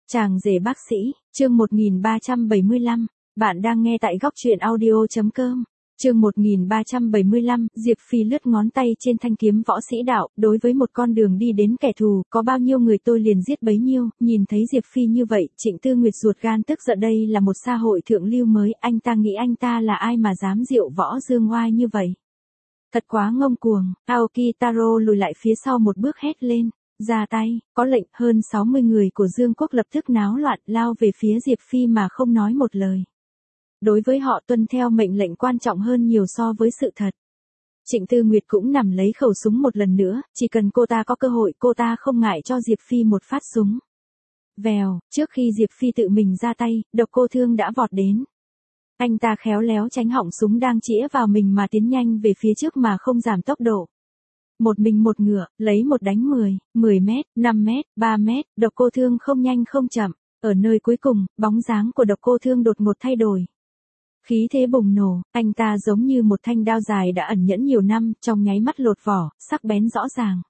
Chàng rể bác sĩ, chương 1375, bạn đang nghe tại góc truyện audio.com. Chương 1375, Diệp Phi lướt ngón tay trên thanh kiếm võ sĩ đạo, đối với một con đường đi đến kẻ thù, có bao nhiêu người tôi liền giết bấy nhiêu, nhìn thấy Diệp Phi như vậy, Trịnh Tư Nguyệt ruột gan tức giận, đây là một xã hội thượng lưu mới, anh ta nghĩ anh ta là ai mà dám diệu võ dương oai như vậy. Thật quá ngông cuồng, Aoki Taro lùi lại phía sau một bước hét lên. Ra tay, có lệnh, hơn 60 người của Dương Quốc lập tức náo loạn lao về phía Diệp Phi mà không nói một lời. Đối với họ tuân theo mệnh lệnh quan trọng hơn nhiều so với sự thật. Trịnh Tư Nguyệt cũng nằm lấy khẩu súng một lần nữa, chỉ cần cô ta có cơ hội cô ta không ngại cho Diệp Phi một phát súng. Vèo, trước khi Diệp Phi tự mình ra tay, Độc Cô Thương đã vọt đến. Anh ta khéo léo tránh họng súng đang chĩa vào mình mà tiến nhanh về phía trước mà không giảm tốc độ. Một mình một ngựa, lấy một đánh 10 mét, 5 mét, 3 mét, Độc Cô Thương không nhanh không chậm. Ở nơi cuối cùng, bóng dáng của Độc Cô Thương đột ngột thay đổi. Khí thế bùng nổ, anh ta giống như một thanh đao dài đã ẩn nhẫn nhiều năm, trong nháy mắt lột vỏ, sắc bén rõ ràng.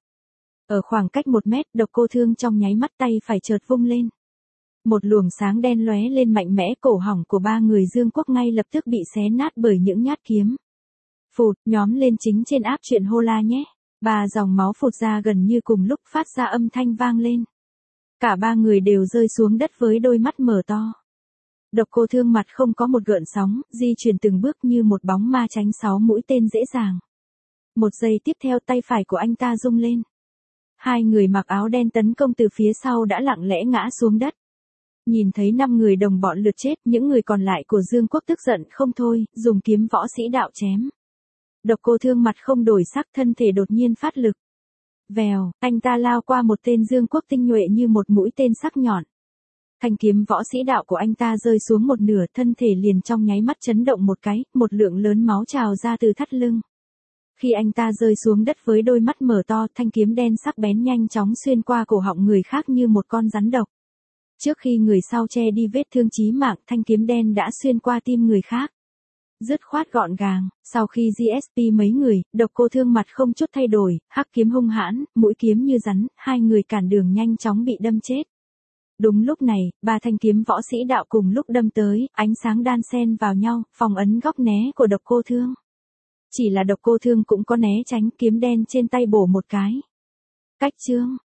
Ở khoảng cách 1 mét, Độc Cô Thương trong nháy mắt tay phải chợt vung lên. Một luồng sáng đen lóe lên mạnh mẽ, cổ họng của 3 người Dương Quốc ngay lập tức bị xé nát bởi những nhát kiếm. Phụt, nhóm lên chính trên áp truyện hô la nhé. 3 dòng máu phụt ra gần như cùng lúc phát ra âm thanh vang lên. Cả 3 người đều rơi xuống đất với đôi mắt mở to. Độc Cô Thương mặt không có một gợn sóng, di chuyển từng bước như một bóng ma tránh 6 mũi tên dễ dàng. Một giây tiếp theo tay phải của anh ta rung lên. 2 người mặc áo đen tấn công từ phía sau đã lặng lẽ ngã xuống đất. Nhìn thấy 5 người đồng bọn lượt chết, những người còn lại của Dương Quốc tức giận không thôi, dùng kiếm võ sĩ đạo chém. Độc Cô Thương mặt không đổi sắc, thân thể đột nhiên phát lực. Vèo, anh ta lao qua một tên Dương Quốc tinh nhuệ như một mũi tên sắc nhọn. Thanh kiếm võ sĩ đạo của anh ta rơi xuống một nửa, thân thể liền trong nháy mắt chấn động một cái, một lượng lớn máu trào ra từ thắt lưng. Khi anh ta rơi xuống đất với đôi mắt mở to, thanh kiếm đen sắc bén nhanh chóng xuyên qua cổ họng người khác như một con rắn độc. Trước khi người sau che đi vết thương chí mạng, thanh kiếm đen đã xuyên qua tim người khác. Dứt khoát gọn gàng, sau khi GSP mấy người, Độc Cô Thương mặt không chút thay đổi, hắc kiếm hung hãn, mũi kiếm như rắn, 2 người cản đường nhanh chóng bị đâm chết. Đúng lúc này, 3 thanh kiếm võ sĩ đạo cùng lúc đâm tới, ánh sáng đan xen vào nhau, phòng ấn góc né của Độc Cô Thương. Chỉ là Độc Cô Thương cũng có né tránh, kiếm đen trên tay bổ một cái. Cách chương.